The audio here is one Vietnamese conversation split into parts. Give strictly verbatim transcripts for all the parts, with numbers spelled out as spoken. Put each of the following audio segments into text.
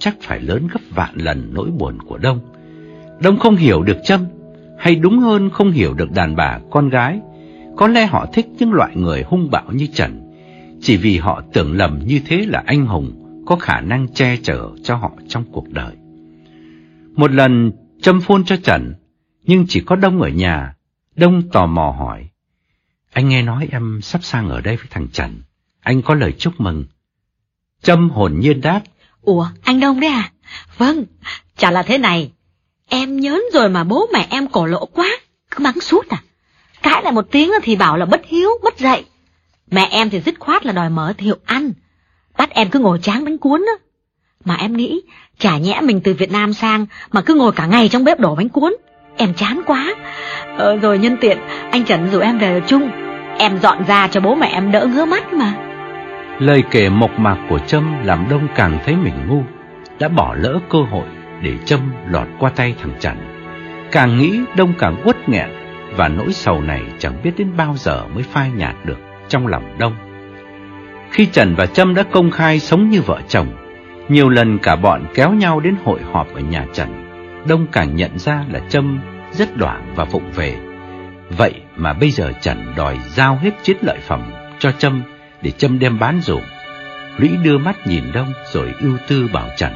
chắc phải lớn gấp vạn lần nỗi buồn của Đông. Đông không hiểu được Trâm, hay đúng hơn không hiểu được đàn bà con gái. Có lẽ họ thích những loại người hung bạo như Trần, chỉ vì họ tưởng lầm như thế là anh hùng, có khả năng che chở cho họ trong cuộc đời. Một lần Trâm phone cho Trần, nhưng chỉ có Đông ở nhà. Đông tò mò hỏi: anh nghe nói em sắp sang ở đây với thằng Trần, anh có lời chúc mừng. Trâm hồn nhiên đáp: ủa, anh Đông đấy à? Vâng, chả là thế này, em nhớn rồi mà bố mẹ em cổ lỗ quá, cứ mắng suốt à. Cãi lại một tiếng thì bảo là bất hiếu, bất dạy. Mẹ em thì dứt khoát là đòi mở tiệm ăn, bắt em cứ ngồi tráng bánh cuốn á. Mà em nghĩ, chả nhẽ mình từ Việt Nam sang mà cứ ngồi cả ngày trong bếp đổ bánh cuốn, em chán quá. Ờ, rồi nhân tiện anh Trần rủ em về ở chung, em dọn ra cho bố mẹ em đỡ ngứa mắt mà. Lời kể mộc mạc của Trâm làm Đông càng thấy mình ngu, đã bỏ lỡ cơ hội để Trâm lọt qua tay thằng Trần. Càng nghĩ Đông càng uất nghẹn, và nỗi sầu này chẳng biết đến bao giờ mới phai nhạt được trong lòng Đông. Khi Trần và Trâm đã công khai sống như vợ chồng, nhiều lần cả bọn kéo nhau đến hội họp ở nhà Trần, Đông càng nhận ra là Trâm rất đoảng và vụng về. Vậy mà bây giờ Trần đòi giao hết chiến lợi phẩm cho Trâm để Trâm đem bán dùm. Lũy đưa mắt nhìn Đông rồi ưu tư bảo Trần: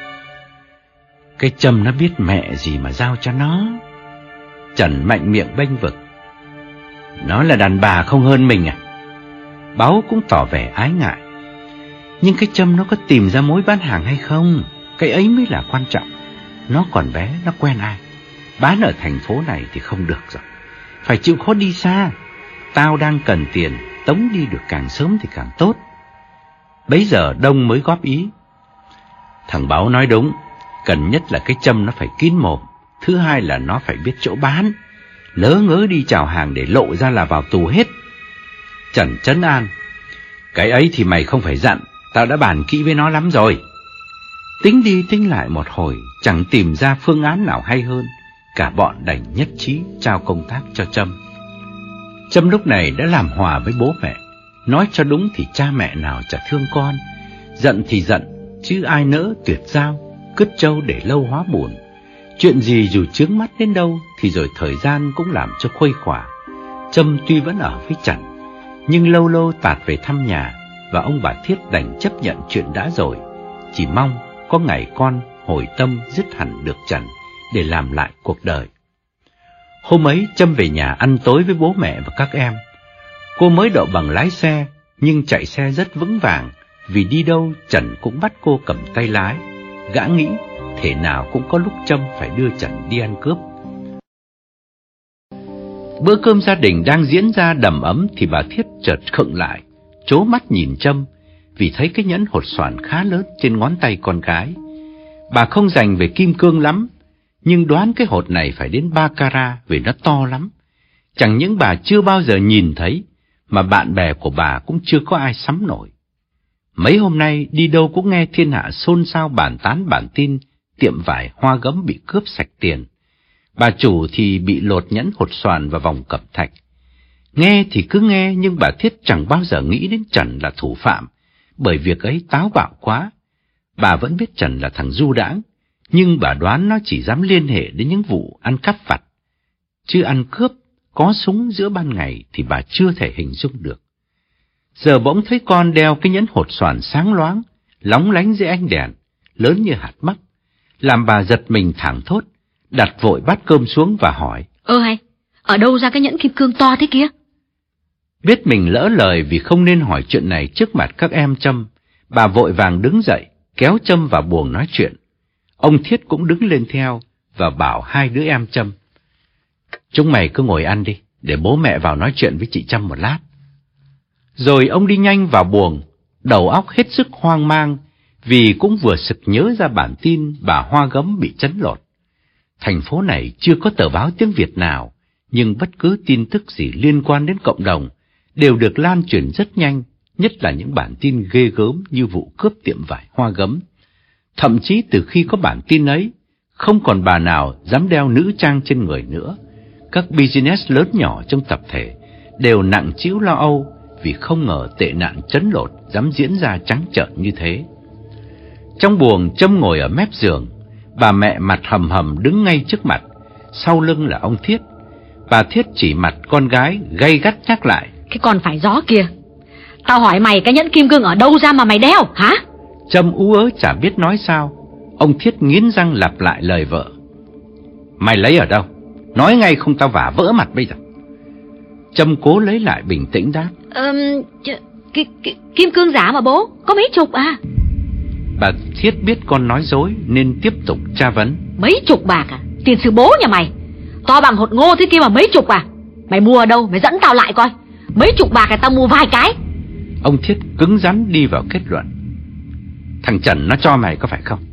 cái Trâm nó biết mẹ gì mà giao cho nó. Trần mạnh miệng bênh vực: nó là đàn bà không hơn mình à? Báu cũng tỏ vẻ ái ngại: nhưng cái Trâm nó có tìm ra mối bán hàng hay không, cái ấy mới là quan trọng. Nó còn bé, nó quen ai? Bán ở thành phố này thì không được rồi, phải chịu khó đi xa. Tao đang cần tiền, tống đi được càng sớm thì càng tốt. Bấy giờ Đông mới góp ý: thằng Báu nói đúng, cần nhất là cái Trâm nó phải kín mồm, thứ hai là nó phải biết chỗ bán. Lỡ ngớ đi chào hàng để lộ ra là vào tù hết. Trần trấn an: cái ấy thì mày không phải dặn, tao đã bàn kỹ với nó lắm rồi. Tính đi tính lại một hồi, chẳng tìm ra phương án nào hay hơn, cả bọn đành nhất trí trao công tác cho Trâm. Trâm lúc này đã làm hòa với bố mẹ. Nói cho đúng thì cha mẹ nào chả thương con. Giận thì giận, chứ ai nỡ tuyệt giao, cứt trâu để lâu hóa buồn. Chuyện gì dù chướng mắt đến đâu thì rồi thời gian cũng làm cho khuây khỏa. Trâm tuy vẫn ở với Trần, nhưng lâu lâu tạt về thăm nhà, và ông bà Thiết đành chấp nhận chuyện đã rồi, chỉ mong có ngày con hồi tâm dứt hẳn được Trần để làm lại cuộc đời. Hôm ấy Trâm về nhà ăn tối với bố mẹ và các em. Cô mới đậu bằng lái xe, nhưng chạy xe rất vững vàng, vì đi đâu Trần cũng bắt cô cầm tay lái. Gã nghĩ thể nào cũng có lúc Trâm phải đưa Trần đi ăn cướp. Bữa cơm gia đình đang diễn ra đầm ấm thì bà Thiết chợt khựng lại, trố mắt nhìn Trâm, vì thấy cái nhẫn hột xoàn khá lớn trên ngón tay con gái. Bà không dành về kim cương lắm, nhưng đoán cái hột này phải đến ba carat vì nó to lắm. Chẳng những bà chưa bao giờ nhìn thấy, mà bạn bè của bà cũng chưa có ai sắm nổi. Mấy hôm nay đi đâu cũng nghe thiên hạ xôn xao bàn tán bản tin tiệm vải Hoa Gấm bị cướp sạch tiền. Bà chủ thì bị lột nhẫn hột xoàn và vòng cẩm thạch. Nghe thì cứ nghe, nhưng bà Thiết chẳng bao giờ nghĩ đến Trần là thủ phạm, bởi việc ấy táo bạo quá. Bà vẫn biết Trần là thằng du đãng, nhưng bà đoán nó chỉ dám liên hệ đến những vụ ăn cắp vặt, chứ ăn cướp, có súng giữa ban ngày thì bà chưa thể hình dung được. Giờ bỗng thấy con đeo cái nhẫn hột xoàn sáng loáng, lóng lánh dưới ánh đèn, lớn như hạt mắc, làm bà giật mình thảng thốt, đặt vội bát cơm xuống và hỏi: Ơ hay, ở đâu ra cái nhẫn kim cương to thế kia? Biết mình lỡ lời vì không nên hỏi chuyện này trước mặt các em Trâm, bà vội vàng đứng dậy, kéo Trâm vào buồng nói chuyện. Ông Thiết cũng đứng lên theo và bảo hai đứa em Trâm: chúng mày cứ ngồi ăn đi, để bố mẹ vào nói chuyện với chị Trâm một lát. Rồi ông đi nhanh vào buồng, đầu óc hết sức hoang mang, vì cũng vừa sực nhớ ra bản tin bà Hoa Gấm bị trấn lột. Thành phố này chưa có tờ báo tiếng Việt nào, nhưng bất cứ tin tức gì liên quan đến cộng đồng đều được lan truyền rất nhanh, nhất là những bản tin ghê gớm như vụ cướp tiệm vải Hoa Gấm. Thậm chí từ khi có bản tin ấy, không còn bà nào dám đeo nữ trang trên người nữa. Các business lớn nhỏ trong tập thể đều nặng trĩu lo âu, vì không ngờ tệ nạn trấn lột dám diễn ra trắng trợn như thế. Trong buồng, Trâm ngồi ở mép giường. Bà mẹ mặt hầm hầm đứng ngay trước mặt, sau lưng là ông Thiết. Bà Thiết chỉ mặt con gái, gay gắt nhắc lại: Cái con phải gió kia, tao hỏi mày cái nhẫn kim cương ở đâu ra mà mày đeo hả? Trâm ú ớ chả biết nói sao. Ông Thiết nghiến răng lặp lại lời vợ: Mày lấy ở đâu? Nói ngay không tao vả vỡ mặt bây giờ. Trâm cố lấy lại bình tĩnh đáp: Ừm, ki, ki, kim cương giả mà bố, có mấy chục à? Bà Thiết biết con nói dối nên tiếp tục tra vấn: Mấy chục bạc à? Tiền sư bố nhà mày to bằng hột ngô thế kia mà mấy chục à? Mày mua ở đâu? Mày dẫn tao lại coi. Mấy chục bạc là tao mua vài cái. Ông Thiết cứng rắn đi vào kết luận: Thằng Trần nó cho mày có phải không?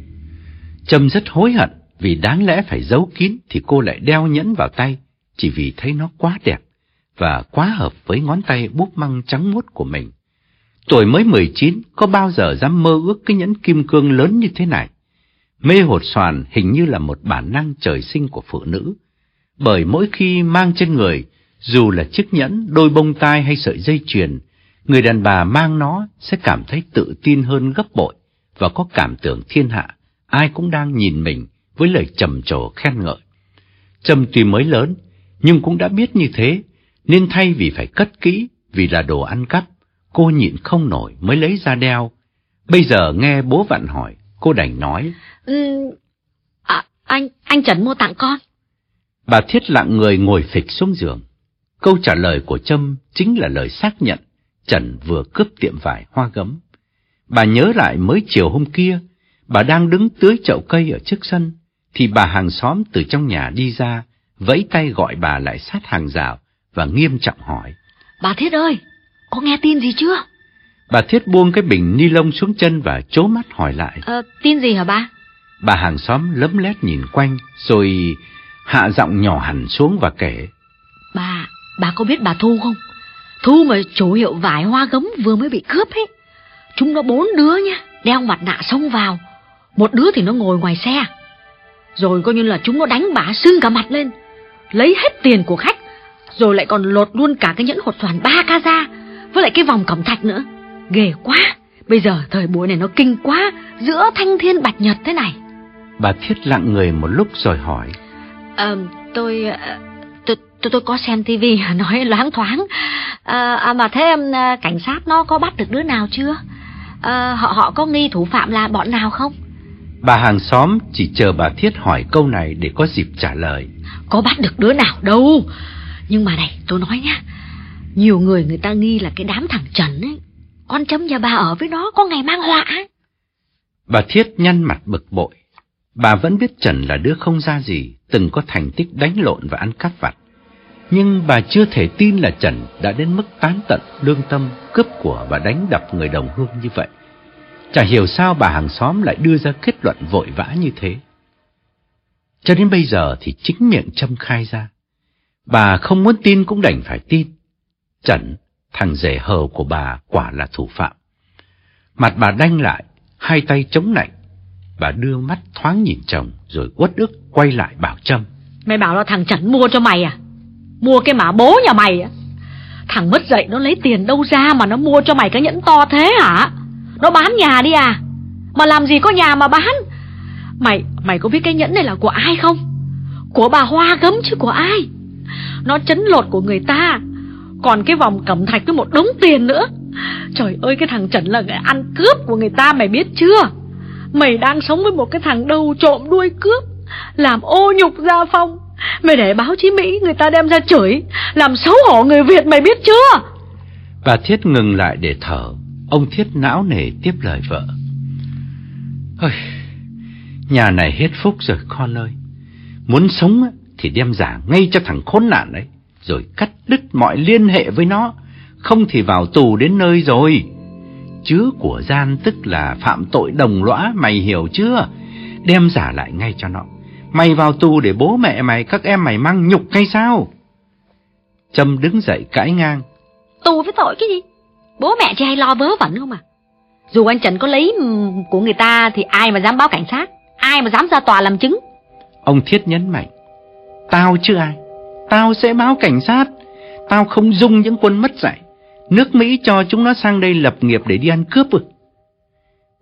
Trâm rất hối hận vì đáng lẽ phải giấu kín thì cô lại đeo nhẫn vào tay, chỉ vì thấy nó quá đẹp và quá hợp với ngón tay búp măng trắng muốt của mình. Tuổi mới mười chín, có bao giờ dám mơ ước cái nhẫn kim cương lớn như thế này. Mê hột xoàn hình như là một bản năng trời sinh của phụ nữ, bởi mỗi khi mang trên người, dù là chiếc nhẫn, đôi bông tai hay sợi dây chuyền, người đàn bà mang nó sẽ cảm thấy tự tin hơn gấp bội và có cảm tưởng thiên hạ ai cũng đang nhìn mình với lời trầm trồ khen ngợi. Trâm tuy mới lớn nhưng cũng đã biết như thế, nên thay vì phải cất kỹ vì là đồ ăn cắp, cô nhịn không nổi mới lấy ra đeo. Bây giờ nghe bố vặn hỏi, cô đành nói: ừ, à, anh anh Trần mua tặng con. Bà Thiết lặng người ngồi phịch xuống giường. Câu trả lời của Trâm chính là lời xác nhận Trần vừa cướp tiệm vải Hoa Gấm. Bà nhớ lại mới chiều hôm kia, bà đang đứng tưới chậu cây ở trước sân, thì bà hàng xóm từ trong nhà đi ra, vẫy tay gọi bà lại sát hàng rào và nghiêm trọng hỏi: Bà Thiết ơi, có nghe tin gì chưa? Bà Thiết buông cái bình ni lông xuống chân và trố mắt hỏi lại: Ờ, tin gì hả ba? Bà hàng xóm lấm lét nhìn quanh, rồi hạ giọng nhỏ hẳn xuống và kể: Bà, bà có biết bà Thu không? Thu mà chủ hiệu vải Hoa Gấm vừa mới bị cướp ấy. Chúng nó bốn đứa nha, đeo mặt nạ xông vào. Một đứa thì nó ngồi ngoài xe. Rồi coi như là chúng nó đánh bà sưng cả mặt lên, lấy hết tiền của khách, rồi lại còn lột luôn cả cái nhẫn hột xoàn ba ca ra, với lại cái vòng cẩm thạch nữa. Ghê quá. Bây giờ thời buổi này nó kinh quá, giữa thanh thiên bạch nhật thế này. Bà Thiết lặng người một lúc rồi hỏi: Ờ, tôi, tôi, tôi, tôi có xem tivi nói loáng thoáng. À, à, mà thế em, cảnh sát nó có bắt được đứa nào chưa? À, họ họ có nghi thủ phạm là bọn nào không? Bà hàng xóm chỉ chờ bà Thiết hỏi câu này để có dịp trả lời. Có bắt được đứa nào đâu. Nhưng mà này, tôi nói nhá, nhiều người người ta nghi là cái đám thằng Trần ấy, con Trâm nhà bà ở với nó có ngày mang họa. Bà Thiết nhăn mặt bực bội. Bà vẫn biết Trần là đứa không ra gì, từng có thành tích đánh lộn và ăn cắp vặt. Nhưng bà chưa thể tin là Trần đã đến mức tán tận lương tâm, cướp của và đánh đập người đồng hương như vậy. Chả hiểu sao bà hàng xóm lại đưa ra kết luận vội vã như thế. Cho đến bây giờ thì chính miệng Trâm khai ra. Bà không muốn tin cũng đành phải tin. Trần, thằng rể hờ của bà, quả là thủ phạm. Mặt bà đanh lại, hai tay chống lạnh. Bà đưa mắt thoáng nhìn chồng rồi uất ức quay lại bảo Trâm: Mày bảo là thằng Trần mua cho mày à? Mua cái mả bố nhà mày à? Thằng mất dạy nó lấy tiền đâu ra mà nó mua cho mày cái nhẫn to thế hả? Nó bán nhà đi à? Mà làm gì có nhà mà bán? Mày, mày có biết cái nhẫn này là của ai không? Của bà Hoa Gấm chứ của ai? Nó trấn lột của người ta. Còn cái vòng cẩm thạch với một đống tiền nữa. Trời ơi, cái thằng Trần là cái ăn cướp của người ta, mày biết chưa? Mày đang sống với một cái thằng đầu trộm đuôi cướp, làm ô nhục gia phong. Mày để báo chí Mỹ người ta đem ra chửi, làm xấu hổ người Việt, mày biết chưa? Bà Thiết ngừng lại để thở. Ông Thiết não nề tiếp lời vợ: Ôi, nhà này hết phúc rồi con ơi. Muốn sống thì đem giả ngay cho thằng khốn nạn ấy, rồi cắt đứt mọi liên hệ với nó, không thì vào tù đến nơi rồi. Chứa của gian tức là phạm tội đồng lõa, mày hiểu chưa? Đem giả lại ngay cho nó. Mày vào tù để bố mẹ mày, các em mày mang nhục hay sao? Trâm đứng dậy cãi ngang: Tù với tội cái gì? Bố mẹ chỉ hay lo vớ vẩn không à? Dù anh Trần có lấy của người ta thì ai mà dám báo cảnh sát, ai mà dám ra tòa làm chứng? Ông Thiết nhấn mạnh: Tao chứ ai? Tao sẽ báo cảnh sát. Tao không dung những quân mất dạy. Nước Mỹ cho chúng nó sang đây lập nghiệp để đi ăn cướp ư?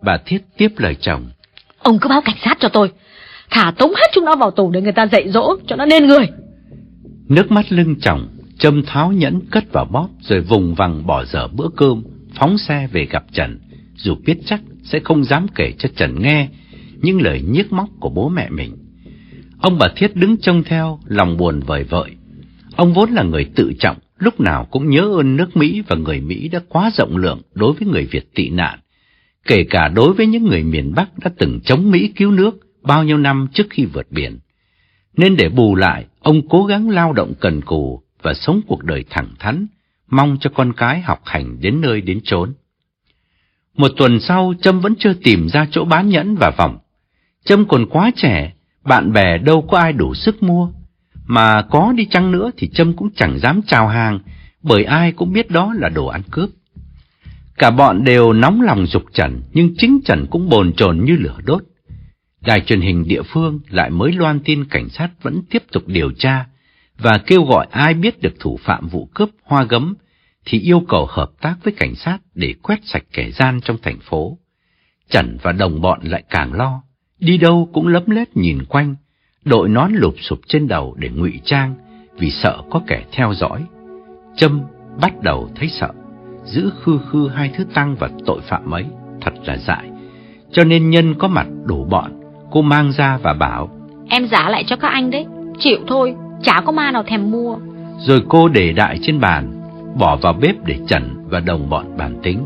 Bà Thiết tiếp lời chồng. Ông cứ báo cảnh sát cho tôi, thả tống hết chúng nó vào tù để người ta dạy dỗ cho nó nên người. Nước mắt lưng chồng, Trâm tháo nhẫn cất vào bóp rồi vùng vằng bỏ dở bữa cơm, phóng xe về gặp Trần, dù biết chắc sẽ không dám kể cho Trần nghe những lời nhiếc móc của bố mẹ mình. Ông bà Thiết đứng trông theo, lòng buồn vời vợi. Ông vốn là người tự trọng, lúc nào cũng nhớ ơn nước Mỹ và người Mỹ đã quá rộng lượng đối với người Việt tị nạn, kể cả đối với những người miền Bắc đã từng chống Mỹ cứu nước bao nhiêu năm trước khi vượt biển. Nên để bù lại, ông cố gắng lao động cần cù và sống cuộc đời thẳng thắn, mong cho con cái học hành đến nơi đến chốn. Một tuần sau, Trâm vẫn chưa tìm ra chỗ bán nhẫn và vòng. Trâm còn quá trẻ, bạn bè đâu có ai đủ sức mua, mà có đi chăng nữa thì Trâm cũng chẳng dám chào hàng, bởi ai cũng biết đó là đồ ăn cướp. Cả bọn đều nóng lòng giục Trần, nhưng chính Trần cũng bồn chồn như lửa đốt. Đài truyền hình địa phương lại mới loan tin cảnh sát vẫn tiếp tục điều tra, và kêu gọi ai biết được thủ phạm vụ cướp hoa gấm thì yêu cầu hợp tác với cảnh sát để quét sạch kẻ gian trong thành phố. Trần và đồng bọn lại càng lo, đi đâu cũng lấm lét nhìn quanh, đội nón lụp xụp trên đầu để ngụy trang vì sợ có kẻ theo dõi. Trâm bắt đầu thấy sợ, giữ khư khư hai thứ tăng vật tội phạm ấy thật là dại, cho nên nhân có mặt đủ bọn, cô mang ra và bảo: Em trả lại cho các anh đấy, chịu thôi, chả có ma nào thèm mua. Rồi cô để đại trên bàn, bỏ vào bếp để Trần và đồng bọn bàn tính.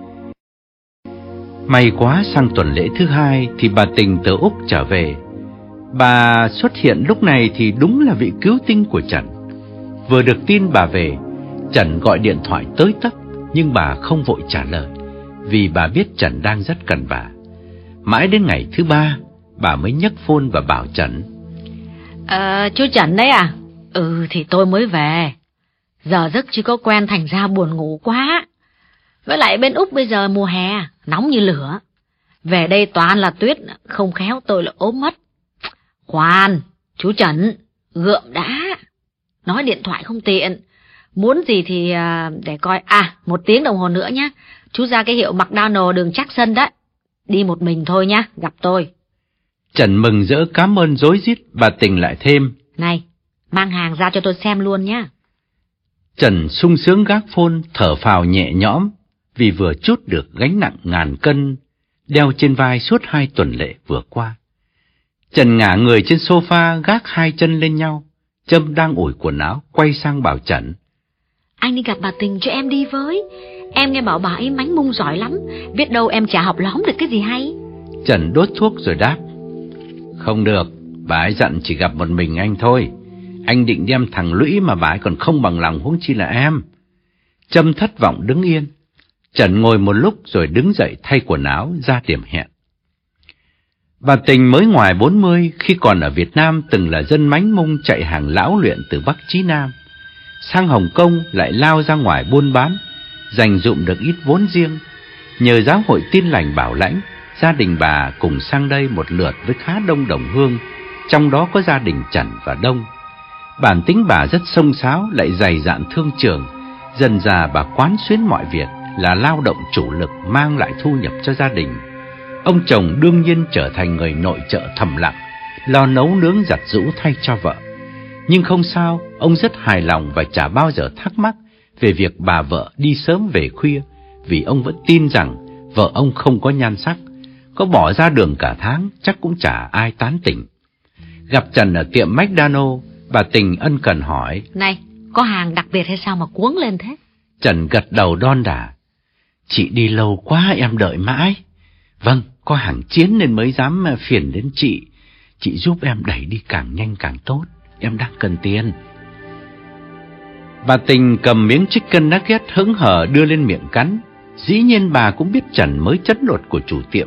May quá sang tuần lễ thứ hai thì bà Tình từ Úc trở về. Bà xuất hiện lúc này thì đúng là vị cứu tinh của Trần. Vừa được tin bà về, Trần gọi điện thoại tới tấp, nhưng bà không vội trả lời, vì bà biết Trần đang rất cần bà. Mãi đến ngày thứ ba, bà mới nhấc phone và bảo Trần: Ờ, chú Trần đấy à? Ừ, thì tôi mới về. Giờ giấc chưa có quen thành ra buồn ngủ quá. Với lại bên Úc bây giờ mùa hè, nóng như lửa. Về đây toàn là tuyết, không khéo tôi lại ốm mất. Khoan, chú Trần, gượm đã. Nói điện thoại không tiện. Muốn gì thì để coi. À, một tiếng đồng hồ nữa nhá. Chú ra cái hiệu McDonald đường Jackson đấy. Đi một mình thôi nhá, gặp tôi. Trần mừng rỡ cảm ơn rối rít. Bà Tình lại thêm: Này, mang hàng ra cho tôi xem luôn nhá. Trần sung sướng gác phone, thở phào nhẹ nhõm, vì vừa trút được gánh nặng ngàn cân đeo trên vai suốt hai tuần lễ vừa qua. Trần ngả người trên sofa, gác hai chân lên nhau. Trâm đang ủi quần áo, quay sang bảo Trần: Anh đi gặp bà Tình cho em đi với. Em nghe bảo bà ấy mánh mung giỏi lắm, biết đâu em chả học lóm được cái gì hay. Trần đốt thuốc rồi đáp: Không được, bà ấy dặn chỉ gặp một mình anh thôi. Anh định đem thằng Lũy mà bà ấy còn không bằng lòng, huống chi là em. Trâm thất vọng đứng yên. Trần ngồi một lúc rồi đứng dậy thay quần áo ra điểm hẹn. Bà Tình mới ngoài bốn mươi, khi còn ở Việt Nam từng là dân mánh mung chạy hàng lão luyện từ Bắc chí Nam. Sang Hồng Kông lại lao ra ngoài buôn bán, dành dụm được ít vốn riêng. Nhờ giáo hội Tin Lành bảo lãnh, gia đình bà cùng sang đây một lượt với khá đông đồng hương, trong đó có gia đình Trần và Đông. Bản tính bà rất xông xáo, lại dày dạn thương trường. Dần dà bà quán xuyến mọi việc, là lao động chủ lực mang lại thu nhập cho gia đình. Ông chồng đương nhiên trở thành người nội trợ thầm lặng, lo nấu nướng giặt giũ thay cho vợ. Nhưng không sao, ông rất hài lòng và chả bao giờ thắc mắc về việc bà vợ đi sớm về khuya, vì ông vẫn tin rằng vợ ông không có nhan sắc, có bỏ ra đường cả tháng chắc cũng chả ai tán tỉnh. Gặp Trần ở tiệm McDonald, bà Tình ân cần hỏi: Này, có hàng đặc biệt hay sao mà cuống lên thế? Trần gật đầu đon đả: Chị đi lâu quá em đợi mãi. Vâng, có hàng chiến nên mới dám phiền đến chị. Chị giúp em đẩy đi càng nhanh càng tốt, em đang cần tiền. Bà Tình cầm miếng chicken nugget hững hờ đưa lên miệng cắn. Dĩ nhiên bà cũng biết Trần mới chất lột của chủ tiệm